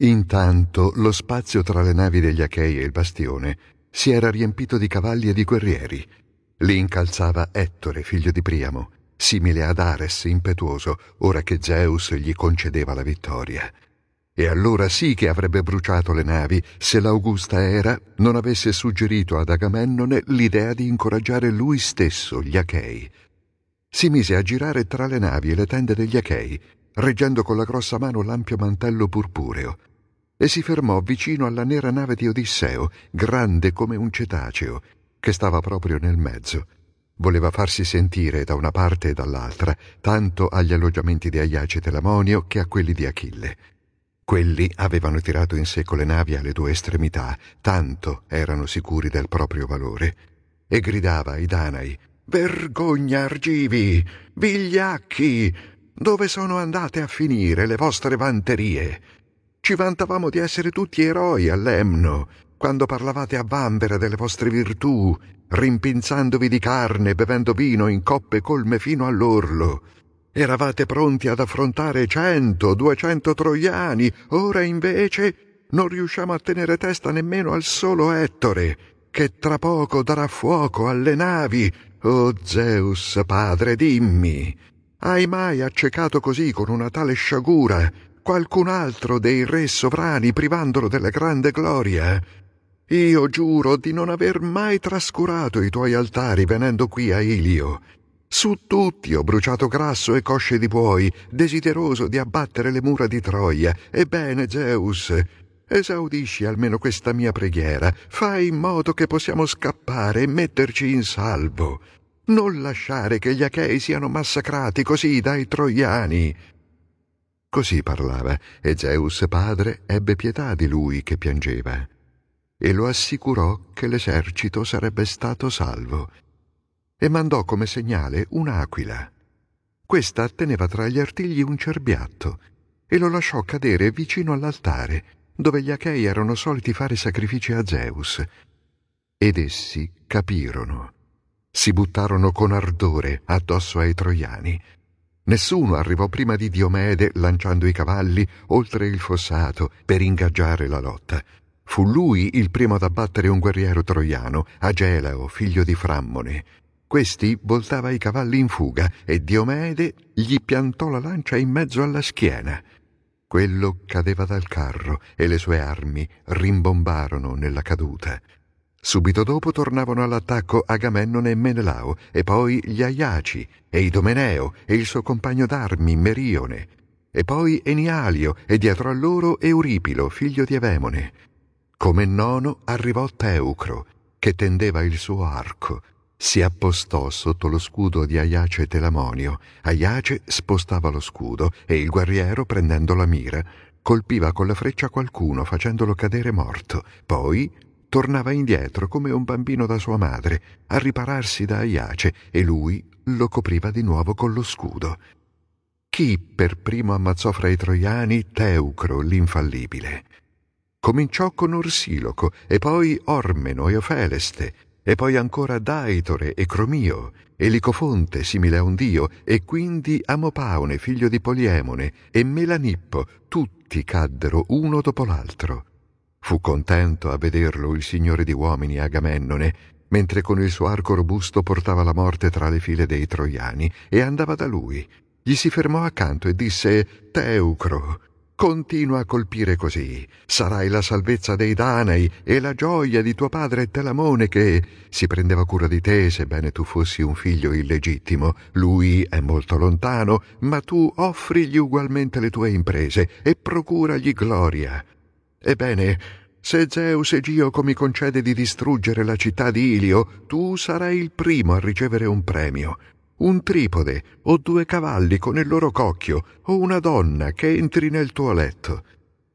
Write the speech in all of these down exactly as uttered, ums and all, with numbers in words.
Intanto lo spazio tra le navi degli Achei e il bastione si era riempito di cavalli e di guerrieri. Li incalzava Ettore, figlio di Priamo, simile ad Ares impetuoso, ora che Zeus gli concedeva la vittoria. E allora sì che avrebbe bruciato le navi se l'augusta Era non avesse suggerito ad Agamennone l'idea di incoraggiare lui stesso gli Achei. Si mise a girare tra le navi e le tende degli Achei, reggendo con la grossa mano l'ampio mantello purpureo, e si fermò vicino alla nera nave di Odisseo, grande come un cetaceo, che stava proprio nel mezzo. Voleva farsi sentire da una parte e dall'altra, tanto agli alloggiamenti di Aiace Telamonio che a quelli di Achille. Quelli avevano tirato in secco le navi alle due estremità, tanto erano sicuri del proprio valore, e gridava ai Danai: «Vergogna, argivi! Vigliacchi! Dove sono andate a finire le vostre vanterie? Ci vantavamo di essere tutti eroi a Lemno, quando parlavate a vanvera delle vostre virtù, rimpinzandovi di carne, bevendo vino in coppe colme fino all'orlo. Eravate pronti ad affrontare cento, duecento troiani, ora invece non riusciamo a tenere testa nemmeno al solo Ettore, che tra poco darà fuoco alle navi. Oh Zeus, padre, dimmi, hai mai accecato così con una tale sciagura qualcun altro dei re sovrani privandolo della grande gloria? Io giuro di non aver mai trascurato i tuoi altari venendo qui a Ilio. Su tutti ho bruciato grasso e cosce di buoi, desideroso di abbattere le mura di Troia. Ebbene, Zeus, esaudisci almeno questa mia preghiera. Fai in modo che possiamo scappare e metterci in salvo. Non lasciare che gli Achei siano massacrati così dai troiani». Così parlava, e Zeus padre ebbe pietà di lui che piangeva, e lo assicurò che l'esercito sarebbe stato salvo, e mandò come segnale un'aquila. Questa teneva tra gli artigli un cerbiatto, e lo lasciò cadere vicino all'altare, dove gli Achei erano soliti fare sacrifici a Zeus. Ed essi capirono. Si buttarono con ardore addosso ai troiani. Nessuno arrivò prima di Diomede lanciando i cavalli oltre il fossato per ingaggiare la lotta. Fu lui il primo ad abbattere un guerriero troiano, Agelao, figlio di Frammone. Questi voltava i cavalli in fuga e Diomede gli piantò la lancia in mezzo alla schiena. Quello cadeva dal carro e le sue armi rimbombarono nella caduta. Subito dopo tornavano all'attacco Agamennone e Menelao, e poi gli Aiaci, e Idomeneo, e il suo compagno d'armi Merione, e poi Enialio, e dietro a loro Euripilo, figlio di Evemone. Come nono arrivò Teucro, che tendeva il suo arco. Si appostò sotto lo scudo di Aiace Telamonio. Aiace spostava lo scudo, e il guerriero, prendendo la mira, colpiva con la freccia qualcuno, facendolo cadere morto. Poi tornava indietro come un bambino da sua madre, a ripararsi da Aiace, e lui lo copriva di nuovo con lo scudo. Chi per primo ammazzò fra i troiani? Teucro, l'infallibile. Cominciò con Orsiloco, e poi Ormeno e Ofeleste, e poi ancora Daitore e Cromio, e Licofonte, simile a un dio, e quindi Amopaone, figlio di Poliemone, e Melanippo, tutti caddero uno dopo l'altro. Fu contento a vederlo il signore di uomini Agamennone, mentre con il suo arco robusto portava la morte tra le file dei troiani, e andava da lui. Gli si fermò accanto e disse: «Teucro, continua a colpire così. Sarai la salvezza dei Danai e la gioia di tuo padre Telamone, che si prendeva cura di te, sebbene tu fossi un figlio illegittimo. Lui è molto lontano, ma tu offrigli ugualmente le tue imprese e procuragli gloria. Ebbene, se Zeus Egioco mi concede di distruggere la città di Ilio, tu sarai il primo a ricevere un premio. Un tripode, o due cavalli con il loro cocchio, o una donna che entri nel tuo letto».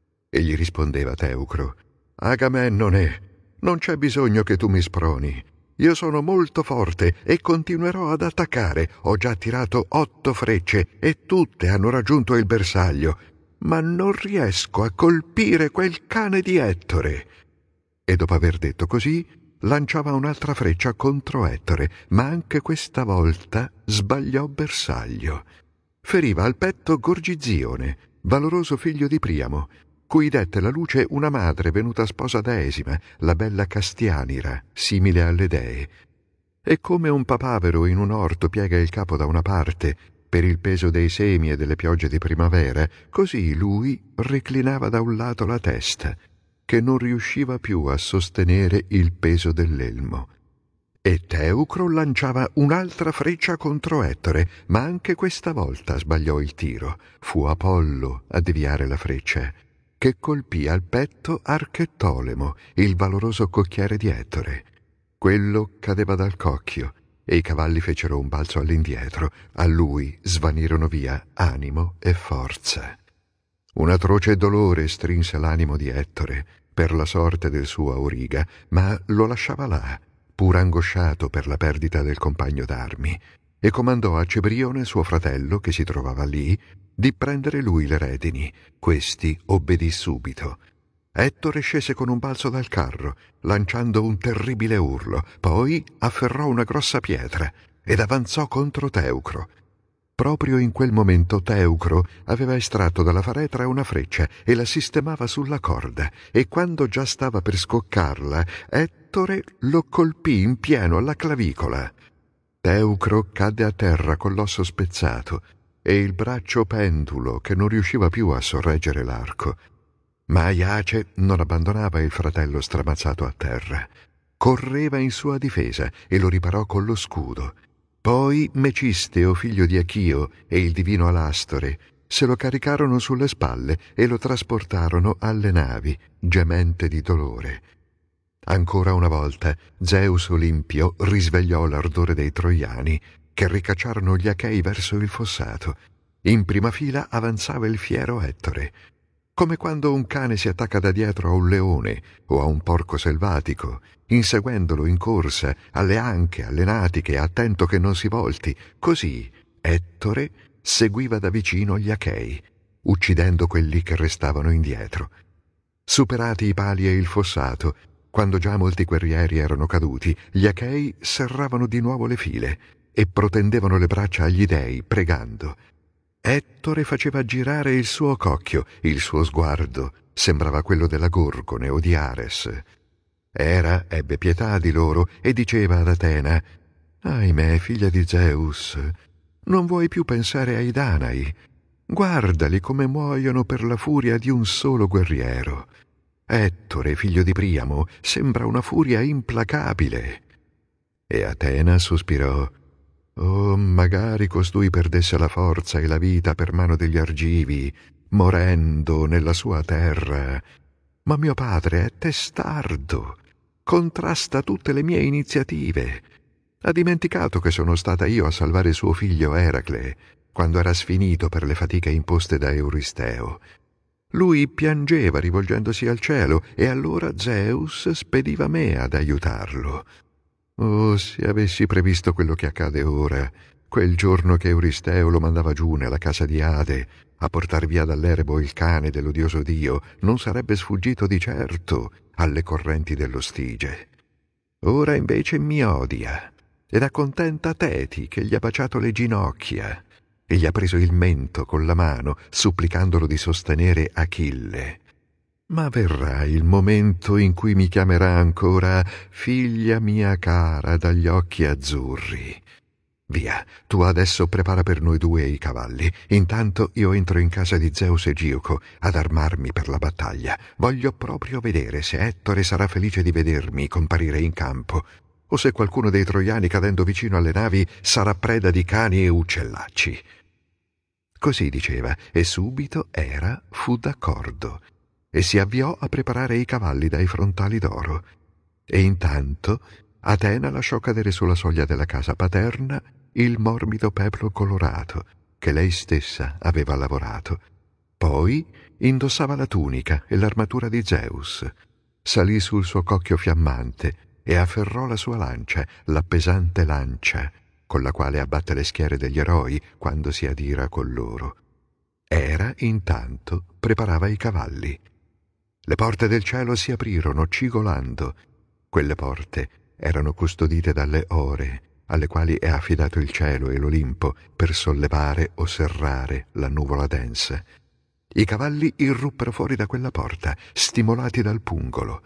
E gli rispondeva Teucro: «Agamennone, non c'è bisogno che tu mi sproni. Io sono molto forte e continuerò ad attaccare. Ho già tirato otto frecce e tutte hanno raggiunto il bersaglio, ma non riesco a colpire quel cane di Ettore». E dopo aver detto così, lanciava un'altra freccia contro Ettore, ma anche questa volta sbagliò bersaglio. Feriva al petto Gorgizione, valoroso figlio di Priamo. cui dette la luce una madre venuta sposa da Esima, la bella Castianira, simile alle dee. E come un papavero in un orto piega il capo da una parte per il peso dei semi e delle piogge di primavera, così lui reclinava da un lato la testa, che non riusciva più a sostenere il peso dell'elmo. E Teucro lanciava un'altra freccia contro Ettore, ma anche questa volta sbagliò il tiro. Fu Apollo a deviare la freccia, che colpì al petto Archettolemo, il valoroso cocchiere di Ettore. Quello cadeva dal cocchio, e i cavalli fecero un balzo all'indietro. A lui svanirono via animo e forza. Un atroce dolore strinse l'animo di Ettore per la sorte del suo auriga, ma lo lasciava là, pur angosciato per la perdita del compagno d'armi, e comandò a Cebrione, suo fratello, che si trovava lì, di prendere lui le redini. Questi obbedì subito. Ettore scese con un balzo dal carro, lanciando un terribile urlo, poi afferrò una grossa pietra ed avanzò contro Teucro. Proprio in quel momento Teucro aveva estratto dalla faretra una freccia e la sistemava sulla corda, e quando già stava per scoccarla, Ettore lo colpì in pieno alla clavicola. Teucro cadde a terra con l'osso spezzato e il braccio pendulo che non riusciva più a sorreggere l'arco. Ma Aiace non abbandonava il fratello stramazzato a terra. Correva in sua difesa e lo riparò con lo scudo. Poi Mecisteo, figlio di Achio, e il divino Alastore se lo caricarono sulle spalle e lo trasportarono alle navi, gemente di dolore. Ancora una volta Zeus Olimpio risvegliò l'ardore dei troiani, che ricacciarono gli Achei verso il fossato. In prima fila avanzava il fiero Ettore, come quando un cane si attacca da dietro a un leone o a un porco selvatico, inseguendolo in corsa, alle anche, alle natiche, attento che non si volti. Così Ettore seguiva da vicino gli Achei, uccidendo quelli che restavano indietro. Superati i pali e il fossato, quando già molti guerrieri erano caduti, gli Achei serravano di nuovo le file e protendevano le braccia agli dei, pregando. Ettore faceva girare il suo cocchio, il suo sguardo sembrava quello della Gorgone o di Ares. Era ebbe pietà di loro e diceva ad Atena: «Ahimè, figlia di Zeus, non vuoi più pensare ai Danai? Guardali come muoiono per la furia di un solo guerriero. Ettore, figlio di Priamo, sembra una furia implacabile». E Atena sospirò: «Oh, magari costui perdesse la forza e la vita per mano degli Argivi, morendo nella sua terra. Ma mio padre è testardo, contrasta tutte le mie iniziative. Ha dimenticato che sono stata io a salvare suo figlio Eracle, quando era sfinito per le fatiche imposte da Euristeo. Lui piangeva rivolgendosi al cielo, e allora Zeus spediva me ad aiutarlo. Oh, se avessi previsto quello che accade ora, quel giorno che Euristeo lo mandava giù nella casa di Ade a portar via dall'Erebo il cane dell'odioso dio, non sarebbe sfuggito di certo alle correnti dello Stige. Ora invece mi odia ed accontenta Teti, che gli ha baciato le ginocchia e gli ha preso il mento con la mano, supplicandolo di sostenere Achille. Ma verrà il momento in cui mi chiamerà ancora figlia mia cara dagli occhi azzurri. Via, tu adesso prepara per noi due i cavalli. Intanto io entro in casa di Zeus e Gioco ad armarmi per la battaglia. Voglio proprio vedere se Ettore sarà felice di vedermi comparire in campo, o se qualcuno dei troiani, cadendo vicino alle navi, sarà preda di cani e uccellacci». Così diceva, e subito Era fu d'accordo e si avviò a preparare i cavalli dai frontali d'oro. E intanto Atena lasciò cadere sulla soglia della casa paterna il morbido peplo colorato che lei stessa aveva lavorato. Poi indossava la tunica e l'armatura di Zeus, salì sul suo cocchio fiammante e afferrò la sua lancia, la pesante lancia con la quale abbatte le schiere degli eroi quando si adira con loro. Era intanto preparava i cavalli. Le porte del cielo si aprirono cigolando. Quelle porte erano custodite dalle ore, alle quali è affidato il cielo e l'Olimpo per sollevare o serrare la nuvola densa. I cavalli irruppero fuori da quella porta, stimolati dal pungolo.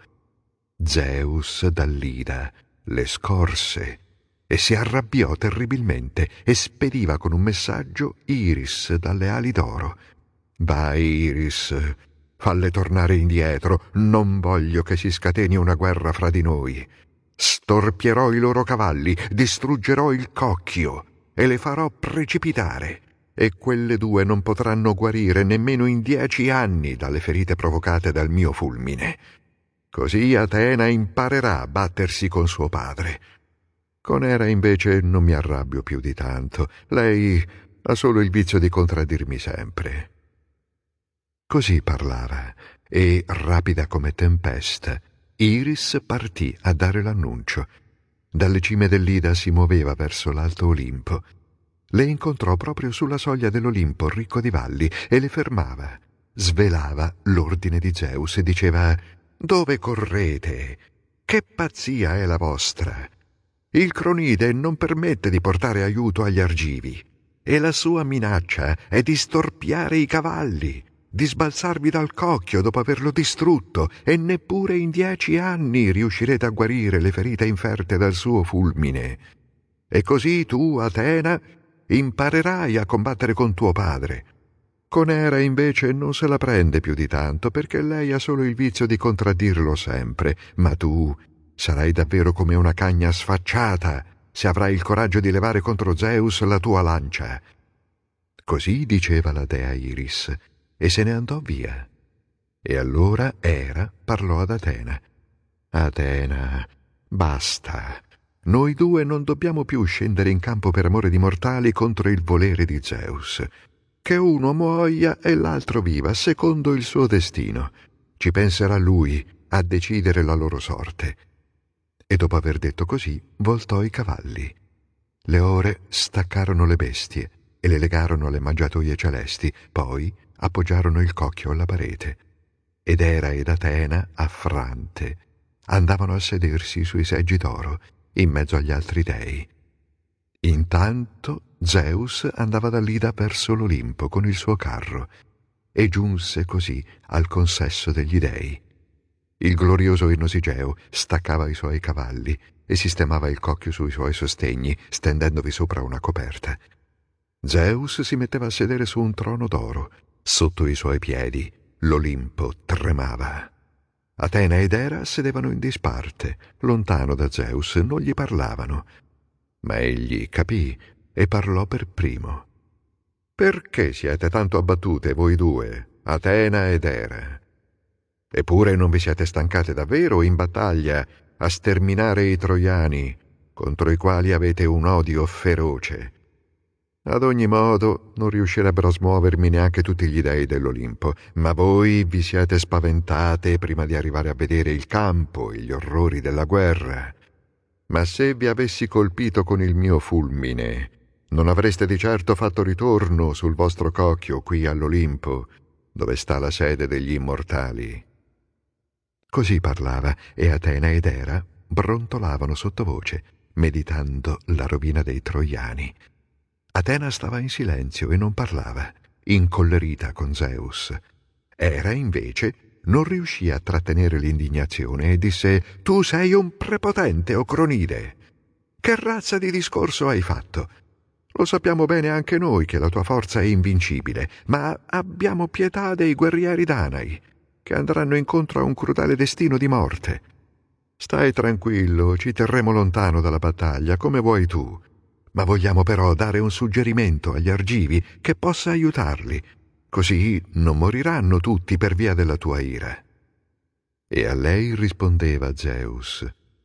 Zeus dall'Ida le scorse e si arrabbiò terribilmente e spediva con un messaggio Iris dalle ali d'oro. Vai, Iris, falle tornare indietro, non voglio che si scateni una guerra fra di noi. Storpierò i loro cavalli, distruggerò il cocchio e le farò precipitare. E quelle due non potranno guarire nemmeno in dieci anni dalle ferite provocate dal mio fulmine. Così Atena imparerà a battersi con suo padre. Con Era invece non mi arrabbio più di tanto. Lei ha solo il vizio di contraddirmi sempre. Così parlava, e, rapida come tempesta, Iris partì a dare l'annuncio. Dalle cime dell'Ida si muoveva verso l'alto Olimpo. Le incontrò proprio sulla soglia dell'Olimpo ricco di valli e le fermava. Svelava l'ordine di Zeus e diceva: «Dove correte? Che pazzia è la vostra? Il Cronide non permette di portare aiuto agli Argivi e la sua minaccia è di storpiare i cavalli, di sbalzarvi dal cocchio dopo averlo distrutto, e neppure in dieci anni riuscirete a guarire le ferite inferte dal suo fulmine. E così tu, Atena, imparerai a combattere con tuo padre. Con Era invece non se la prende più di tanto, perché lei ha solo il vizio di contraddirlo sempre, ma tu sarai davvero come una cagna sfacciata se avrai il coraggio di levare contro Zeus la tua lancia». Così diceva la dea Iris, e se ne andò via. E allora Era parlò ad Atena. «Atena, basta. Noi due non dobbiamo più scendere in campo per amore di mortali contro il volere di Zeus. Che uno muoia e l'altro viva, secondo il suo destino. Ci penserà lui a decidere la loro sorte». E dopo aver detto così, voltò i cavalli. Le ore staccarono le bestie e le legarono alle mangiatoie celesti, poi appoggiarono il cocchio alla parete. Ed Era ed Atena, affrante, andavano a sedersi sui seggi d'oro, in mezzo agli altri dei. Intanto Zeus andava dall'Ida verso l'Olimpo con il suo carro e giunse così al consesso degli dei. Il glorioso Enosigeo staccava i suoi cavalli e sistemava il cocchio sui suoi sostegni, stendendovi sopra una coperta. Zeus si metteva a sedere su un trono d'oro. Sotto i suoi piedi l'Olimpo tremava. Atena ed Era sedevano in disparte, lontano da Zeus, non gli parlavano. Ma egli capì e parlò per primo. «Perché siete tanto abbattute voi due, Atena ed Era? Eppure non vi siete stancate davvero in battaglia a sterminare i troiani, contro i quali avete un odio feroce. Ad ogni modo non riuscirebbero a smuovermi neanche tutti gli dei dell'Olimpo, ma voi vi siete spaventate prima di arrivare a vedere il campo e gli orrori della guerra. Ma se vi avessi colpito con il mio fulmine, non avreste di certo fatto ritorno sul vostro cocchio qui all'Olimpo, dove sta la sede degli immortali». Così parlava, e Atena ed Era brontolavano sottovoce, meditando la rovina dei troiani. Atena stava in silenzio e non parlava, incollerita con Zeus. Era, invece, non riuscì a trattenere l'indignazione e disse: «Tu sei un prepotente, o Cronide! Che razza di discorso hai fatto? Lo sappiamo bene anche noi che la tua forza è invincibile, ma abbiamo pietà dei guerrieri danai, che andranno incontro a un crudele destino di morte. Stai tranquillo, ci terremo lontano dalla battaglia, come vuoi tu, ma vogliamo però dare un suggerimento agli Argivi che possa aiutarli, così non moriranno tutti per via della tua ira». E a lei rispondeva Zeus: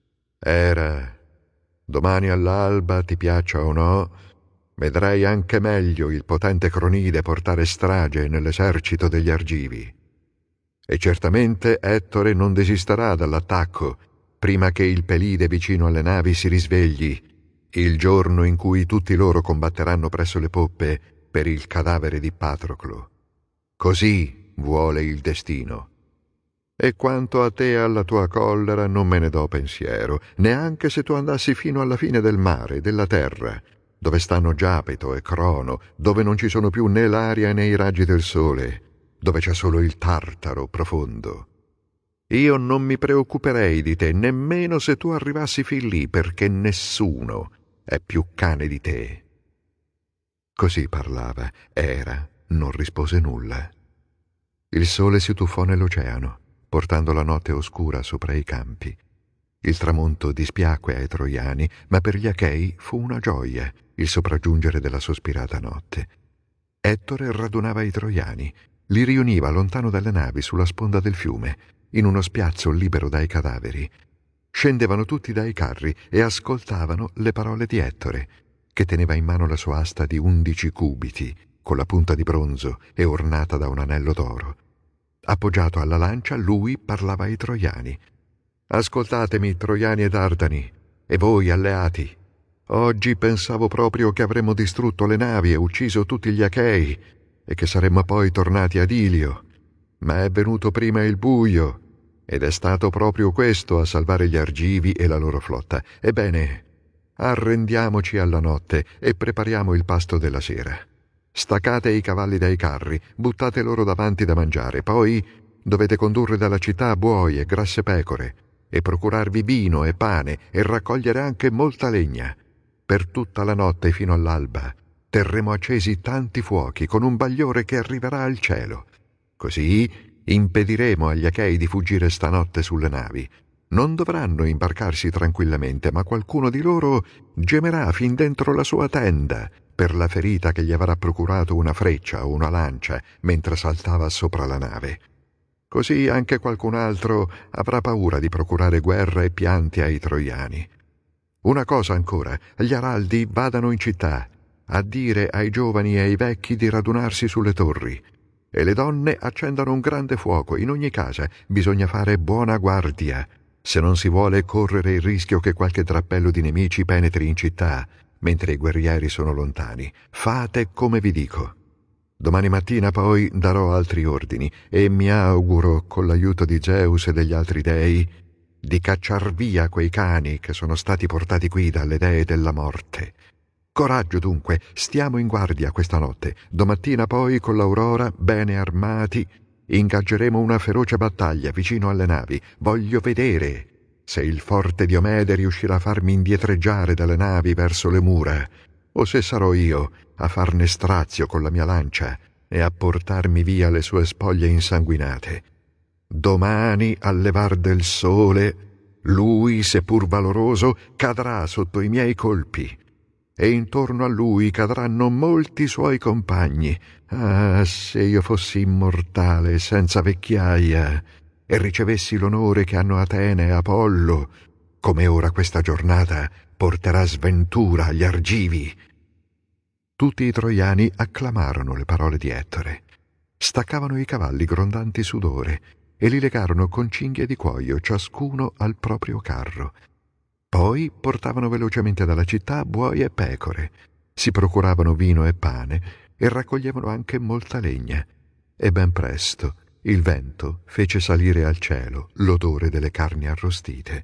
«Era, domani all'alba, ti piaccia o no, vedrai anche meglio il potente Cronide portare strage nell'esercito degli Argivi. E certamente Ettore non desisterà dall'attacco prima che il Pelide vicino alle navi si risvegli, il giorno in cui tutti loro combatteranno presso le poppe per il cadavere di Patroclo. Così vuole il destino. E quanto a te e alla tua collera non me ne do pensiero, neanche se tu andassi fino alla fine del mare, della terra, dove stanno Giapeto e Crono, dove non ci sono più né l'aria né i raggi del sole. dove c'è solo il Tartaro profondo. Io non mi preoccuperei di te, nemmeno se tu arrivassi fin lì, perché nessuno è più cane di te. Così parlava. Era non rispose nulla. Il sole si tuffò nell'oceano, portando la notte oscura sopra i campi. Il tramonto dispiacque ai troiani, ma per gli Achei fu una gioia il sopraggiungere della sospirata notte. Ettore radunava i troiani, li riuniva lontano dalle navi sulla sponda del fiume, in uno spiazzo libero dai cadaveri. Scendevano tutti dai carri e ascoltavano le parole di Ettore, che teneva in mano la sua asta di undici cubiti, con la punta di bronzo e ornata da un anello d'oro. Appoggiato alla lancia, lui parlava ai troiani. «Ascoltatemi, troiani e dardani, e voi, alleati. Oggi pensavo proprio che avremmo distrutto le navi e ucciso tutti gli Achei, e che saremmo poi tornati ad Ilio. Ma è venuto prima il buio, ed è stato proprio questo a salvare gli Argivi e la loro flotta. Ebbene, arrendiamoci alla notte e prepariamo il pasto della sera. Staccate i cavalli dai carri, buttate loro davanti da mangiare, poi dovete condurre dalla città buoi e grasse pecore, e procurarvi vino e pane, e raccogliere anche molta legna. Per tutta la notte fino all'alba terremo accesi tanti fuochi con un bagliore che arriverà al cielo. Così impediremo agli Achei di fuggire stanotte sulle navi. Non dovranno imbarcarsi tranquillamente, ma qualcuno di loro gemerà fin dentro la sua tenda per la ferita che gli avrà procurato una freccia o una lancia mentre saltava sopra la nave. Così anche qualcun altro avrà paura di procurare guerra e pianti ai troiani. Una cosa ancora, gli araldi vadano in città a dire ai giovani e ai vecchi di radunarsi sulle torri, e le donne accendano un grande fuoco. In ogni casa bisogna fare buona guardia, se non si vuole correre il rischio che qualche drappello di nemici penetri in città mentre i guerrieri sono lontani. Fate come vi dico. Domani mattina poi darò altri ordini e mi auguro, con l'aiuto di Zeus e degli altri dei, di cacciar via quei cani che sono stati portati qui dalle dee della morte. Coraggio dunque, stiamo in guardia questa notte. Domattina poi, con l'aurora, bene armati, ingaggeremo una feroce battaglia vicino alle navi. Voglio vedere se il forte Diomede riuscirà a farmi indietreggiare dalle navi verso le mura, o se sarò io a farne strazio con la mia lancia e a portarmi via le sue spoglie insanguinate. Domani, al levar del sole, lui, seppur valoroso, cadrà sotto i miei colpi, e intorno a lui cadranno molti suoi compagni. Ah, se io fossi immortale, senza vecchiaia, e ricevessi l'onore che hanno Atene e Apollo, come ora questa giornata porterà sventura agli Argivi. Tutti i troiani acclamarono le parole di Ettore. Staccavano i cavalli grondanti sudore e li legarono con cinghie di cuoio, ciascuno al proprio carro. Poi portavano velocemente dalla città buoi e pecore, si procuravano vino e pane e raccoglievano anche molta legna. E ben presto il vento fece salire al cielo l'odore delle carni arrostite.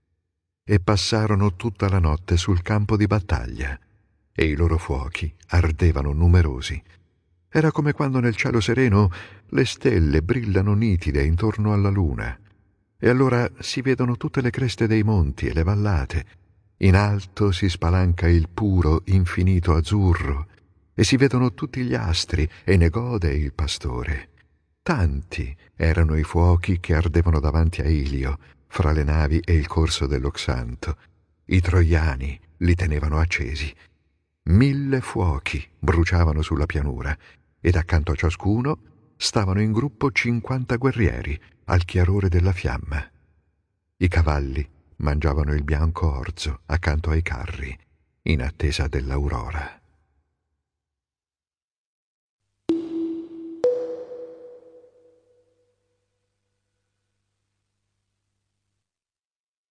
E passarono tutta la notte sul campo di battaglia, e i loro fuochi ardevano numerosi. Era come quando nel cielo sereno le stelle brillano nitide intorno alla luna, e allora si vedono tutte le creste dei monti e le vallate. In alto si spalanca il puro, infinito azzurro, e si vedono tutti gli astri, e ne gode il pastore. Tanti erano i fuochi che ardevano davanti a Ilio, fra le navi e il corso dell'Oxanto. I troiani li tenevano accesi. Mille fuochi bruciavano sulla pianura, ed accanto a ciascuno stavano in gruppo cinquanta guerrieri al chiarore della fiamma. I cavalli mangiavano il bianco orzo accanto ai carri, in attesa dell'aurora.